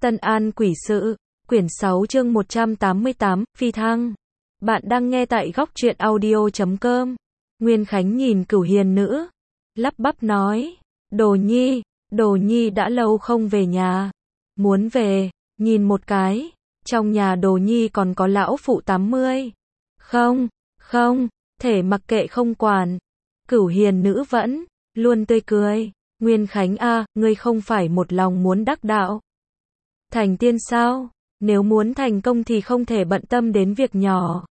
Tân An Quỷ Sự, quyển 6 chương 188, Phi Thăng. Bạn đang nghe tại góc truyện audio.com. Nguyên Khánh nhìn Cửu Hiền Nữ, lắp bắp nói, Đồ Nhi đã lâu không về nhà. Muốn về, nhìn một cái, trong nhà Đồ Nhi còn có lão phụ 80. Không, thể mặc kệ không quản. Cửu Hiền Nữ vẫn luôn tươi cười. Nguyên Khánh a, ngươi không phải một lòng muốn đắc đạo thành tiên sao? Nếu muốn thành công thì không thể bận tâm đến việc nhỏ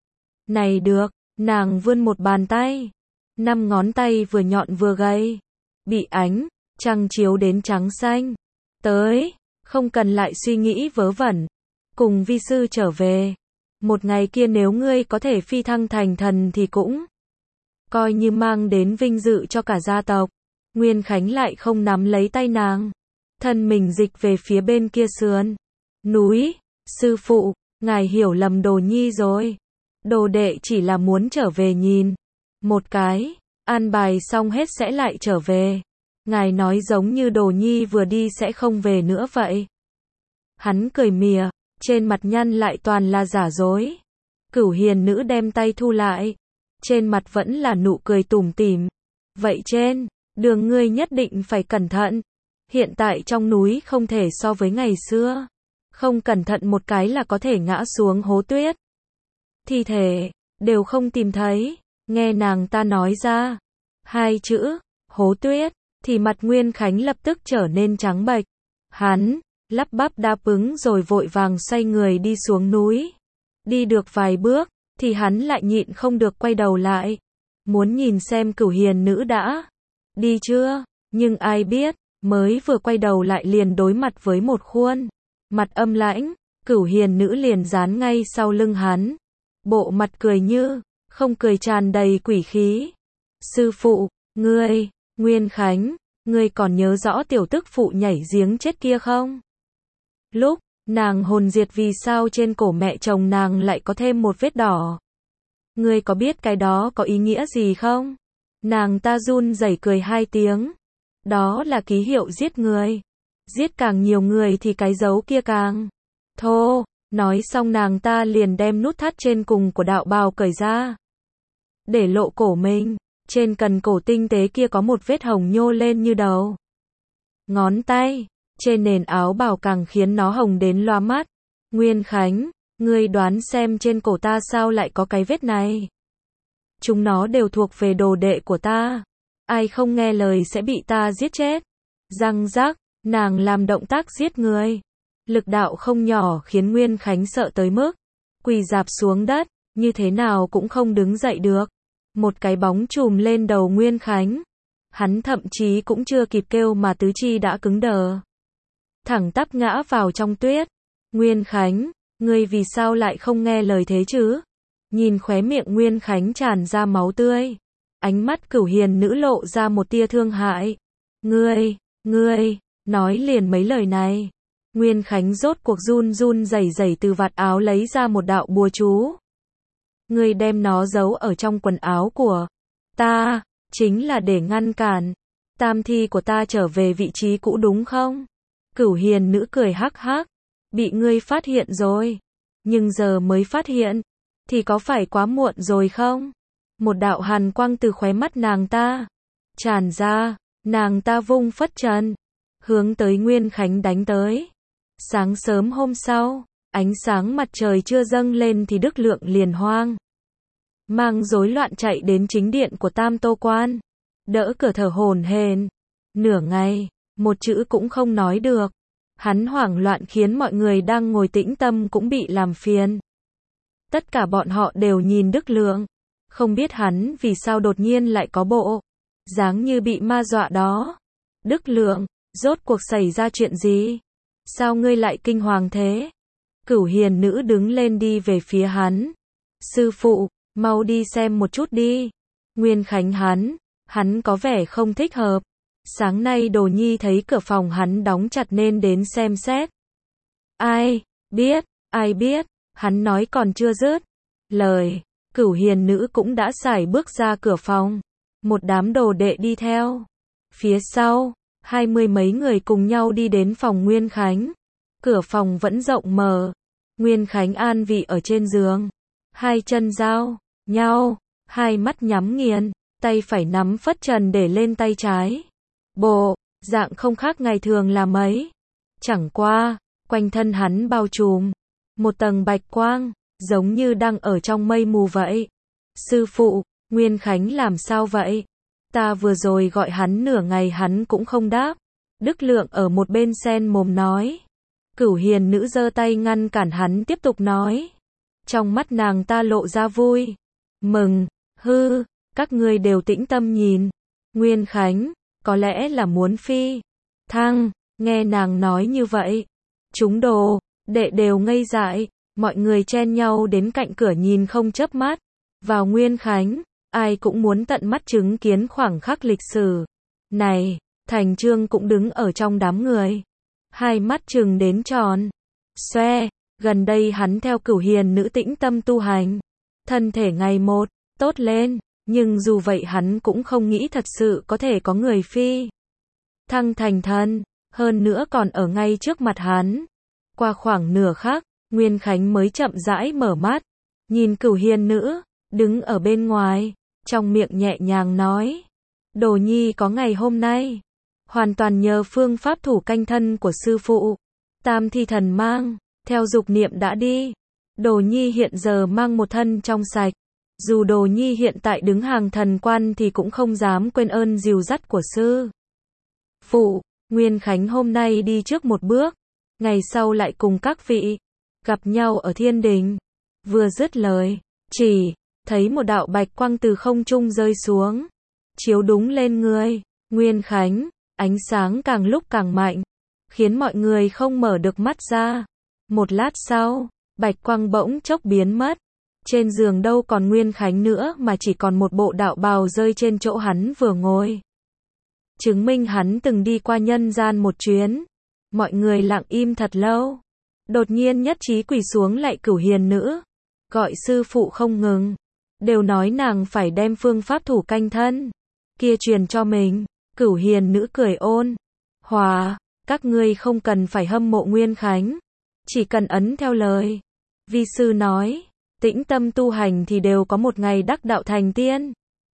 này được. Nàng vươn một bàn tay, 5 ngón tay vừa nhọn vừa gầy, bị ánh trăng chiếu đến trắng xanh. Tới, không cần lại suy nghĩ vớ vẩn, cùng vi sư trở về. Một ngày kia nếu ngươi có thể phi thăng thành thần thì cũng coi như mang đến vinh dự cho cả gia tộc. Nguyên Khánh lại không nắm lấy tay nàng, thân mình dịch về phía bên kia sườn núi. Sư phụ, ngài hiểu lầm Đồ Nhi rồi. Đồ đệ chỉ là muốn trở về nhìn một cái, an bài xong hết sẽ lại trở về. Ngài nói giống như Đồ Nhi vừa đi sẽ không về nữa vậy. Hắn cười mỉa, trên mặt nhăn lại toàn là giả dối. Cửu Hiền Nữ đem tay thu lại, trên mặt vẫn là nụ cười tủm tỉm. Vậy trên đường ngươi nhất định phải cẩn thận. Hiện tại trong núi không thể so với ngày xưa. Không cẩn thận một cái là có thể ngã xuống hố tuyết. Thi thể đều không tìm thấy. Nghe nàng ta nói ra 2 chữ hố tuyết thì mặt Nguyên Khánh lập tức trở nên trắng bệch. Hắn lắp bắp đáp ứng rồi vội vàng xoay người đi xuống núi. Đi được vài bước thì hắn lại nhịn không được quay đầu lại, muốn nhìn xem Cửu Hiền Nữ đã đi chưa. Nhưng ai biết, mới vừa quay đầu lại liền đối mặt với một khuôn mặt âm lãnh. Cửu Hiền Nữ liền dán ngay sau lưng hắn, bộ mặt cười như không cười, tràn đầy quỷ khí. Sư phụ, ngươi, Nguyên Khánh, ngươi còn nhớ rõ tiểu tức phụ nhảy giếng chết kia không? Lúc nàng hồn diệt vì sao trên cổ mẹ chồng nàng lại có thêm một vết đỏ? Ngươi có biết cái đó có ý nghĩa gì không? Nàng ta run rẩy cười 2 tiếng. Đó là ký hiệu giết người. Giết càng nhiều người thì cái dấu kia càng thô. Nói xong nàng ta liền đem nút thắt trên cùng của đạo bào cởi ra, để lộ cổ mình. Trên cần cổ tinh tế kia có một vết hồng nhô lên như đầu ngón tay. Trên nền áo bào càng khiến nó hồng đến loa mắt. Nguyên Khánh, ngươi đoán xem trên cổ ta sao lại có cái vết này? Chúng nó đều thuộc về đồ đệ của ta. Ai không nghe lời sẽ bị ta giết chết. Răng rắc, nàng làm động tác giết người. Lực đạo không nhỏ khiến Nguyên Khánh sợ tới mức quỳ rạp xuống đất, như thế nào cũng không đứng dậy được. Một cái bóng chùm lên đầu Nguyên Khánh. Hắn thậm chí cũng chưa kịp kêu mà tứ chi đã cứng đờ, thẳng tắp ngã vào trong tuyết. Nguyên Khánh, ngươi vì sao lại không nghe lời thế chứ? Nhìn khóe miệng Nguyên Khánh tràn ra máu tươi, ánh mắt Cửu Hiền Nữ lộ ra một tia thương hại. Ngươi, nói liền mấy lời này. Nguyên Khánh rốt cuộc run rẩy từ vạt áo lấy ra một đạo bùa chú. Ngươi đem nó giấu ở trong quần áo của ta, chính là để ngăn cản tam thi của ta trở về vị trí cũ đúng không? Cửu Hiền Nữ cười hắc hắc, bị ngươi phát hiện rồi. Nhưng giờ mới phát hiện, thì có phải quá muộn rồi không? Một đạo hàn quang từ khóe mắt nàng ta tràn ra, nàng ta vung phất trần, hướng tới Nguyên Khánh đánh tới. Sáng sớm hôm sau, ánh sáng mặt trời chưa dâng lên thì Đức Lượng liền hoang mang rối loạn chạy đến chính điện của Tam Tô Quan, đỡ cửa thở hổn hển. Nửa ngày, một chữ cũng không nói được. Hắn hoảng loạn khiến mọi người đang ngồi tĩnh tâm cũng bị làm phiền. Tất cả bọn họ đều nhìn Đức Lượng, không biết hắn vì sao đột nhiên lại có bộ dáng như bị ma dọa đó. Đức Lượng, rốt cuộc xảy ra chuyện gì? Sao ngươi lại kinh hoàng thế? Cửu Hiền Nữ đứng lên đi về phía hắn. Sư phụ, mau đi xem một chút đi. Nguyên Khánh hắn có vẻ không thích hợp. Sáng nay Đồ Nhi thấy cửa phòng hắn đóng chặt nên đến xem xét. Ai biết, hắn nói còn chưa dứt lời, Cửu Hiền Nữ cũng đã sải bước ra cửa phòng. Một đám đồ đệ đi theo phía sau, 20 mấy người cùng nhau đi đến phòng Nguyên Khánh. Cửa phòng vẫn rộng mở. Nguyên Khánh an vị ở trên giường. Hai chân giao nhau, hai mắt nhắm nghiền, tay phải nắm phất trần để lên tay trái. Bộ dạng không khác ngày thường là mấy. Chẳng qua, quanh thân hắn bao trùm một tầng bạch quang, giống như đang ở trong mây mù vậy. Sư phụ, Nguyên Khánh làm sao vậy? Ta vừa rồi gọi hắn nửa ngày hắn cũng không đáp. Đức Lượng ở một bên sen mồm nói. Cửu Hiền nữ giơ tay ngăn cản hắn tiếp tục nói. Trong mắt nàng ta lộ ra vui, mừng, các ngươi đều tĩnh tâm nhìn. Nguyên Khánh, có lẽ là muốn phi thăng, nghe nàng nói như vậy. Chúng đồ đệ đều ngây dại, mọi người chen nhau đến cạnh cửa nhìn không chớp mắt. Vào Nguyên Khánh, ai cũng muốn tận mắt chứng kiến khoảng khắc lịch sử này. Thành Trương cũng đứng ở trong đám người, hai mắt trừng đến tròn xoe. Gần đây hắn theo Cửu Hiền nữ tĩnh tâm tu hành, thân thể ngày một tốt lên, nhưng dù vậy hắn cũng không nghĩ thật sự có thể có người phi thăng thành thần, hơn nữa còn ở ngay trước mặt hắn. Qua khoảng nửa khắc, Nguyên Khánh mới chậm rãi mở mắt, nhìn Cửu Hiền nữ đứng ở bên ngoài, trong miệng nhẹ nhàng nói: Đồ nhi có ngày hôm nay, hoàn toàn nhờ phương pháp thủ canh thân của sư phụ. Tam thi thần mang theo dục niệm đã đi. Đồ nhi hiện giờ mang một thân trong sạch. Dù Đồ nhi hiện tại đứng hàng thần quan thì cũng không dám quên ơn dìu dắt của sư phụ. Nguyên Khánh hôm nay đi trước một bước, ngày sau lại cùng các vị gặp nhau ở thiên đình. Vừa dứt lời, chỉ thấy một đạo bạch quang từ không trung rơi xuống, chiếu đúng lên người Nguyên Khánh. Ánh sáng càng lúc càng mạnh, khiến mọi người không mở được mắt ra. Một lát sau, bạch quang bỗng chốc biến mất. Trên giường đâu còn Nguyên Khánh nữa mà chỉ còn một bộ đạo bào rơi trên chỗ hắn vừa ngồi. Chứng minh hắn từng đi qua nhân gian một chuyến. Mọi người lặng im thật lâu. Đột nhiên nhất trí quỳ xuống lạy Cửu Hiền nữ, gọi sư phụ không ngừng. Đều nói nàng phải đem phương pháp thủ canh thân kia truyền cho mình. Cửu Hiền nữ cười ôn hòa, các ngươi không cần phải hâm mộ Nguyên Khánh, chỉ cần ấn theo lời vi sư nói, tĩnh tâm tu hành thì đều có một ngày đắc đạo thành tiên.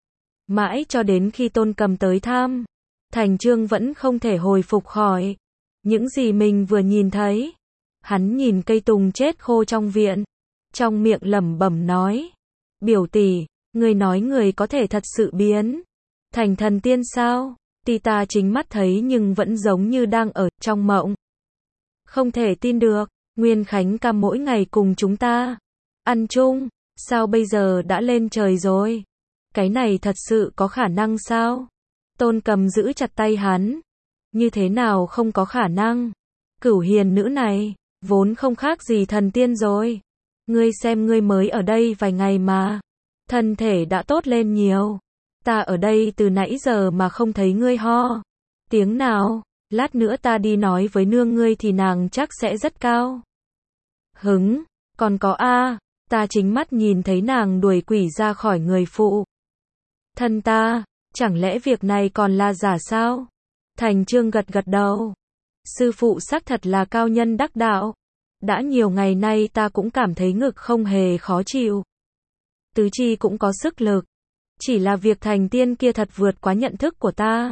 Mãi cho đến khi Tôn Cầm tới thăm, Thành Trương vẫn không thể hồi phục khỏi những gì mình vừa nhìn thấy. Hắn nhìn cây tùng chết khô trong viện, trong miệng lẩm bẩm nói: Biểu tỷ, người nói người có thể thật sự biến thành thần tiên sao? Tuy ta chính mắt thấy nhưng vẫn giống như đang ở trong mộng. Không thể tin được, Nguyên Khánh ca mỗi ngày cùng chúng ta ăn chung, sao bây giờ đã lên trời rồi? Cái này thật sự có khả năng sao? Tôn Cầm giữ chặt tay hắn. Như thế nào không có khả năng? Cửu Hiền nữ này, vốn không khác gì thần tiên rồi. Ngươi xem ngươi mới ở đây vài ngày mà, thân thể đã tốt lên nhiều. Ta ở đây từ nãy giờ mà không thấy ngươi ho tiếng nào. Lát nữa ta đi nói với nương ngươi thì nàng chắc sẽ rất cao hứng. Còn có ta chính mắt nhìn thấy nàng đuổi quỷ ra khỏi người phụ thân ta, chẳng lẽ việc này còn là giả sao? Thành Trương gật gật đầu. Sư phụ xác thật là cao nhân đắc đạo. Đã nhiều ngày nay ta cũng cảm thấy ngực không hề khó chịu, tứ chi cũng có sức lực. Chỉ là việc thành tiên kia thật vượt quá nhận thức của ta.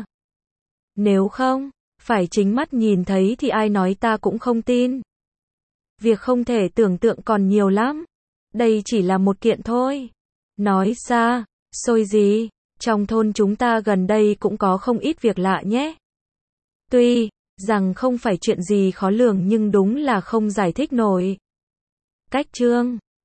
Nếu không phải chính mắt nhìn thấy thì ai nói ta cũng không tin. Việc không thể tưởng tượng còn nhiều lắm. Đây chỉ là một kiện thôi. Nói xa xôi gì, trong thôn chúng ta gần đây cũng có không ít việc lạ nhé. Tuy rằng không phải chuyện gì khó lường nhưng đúng là không giải thích nổi. Cách chương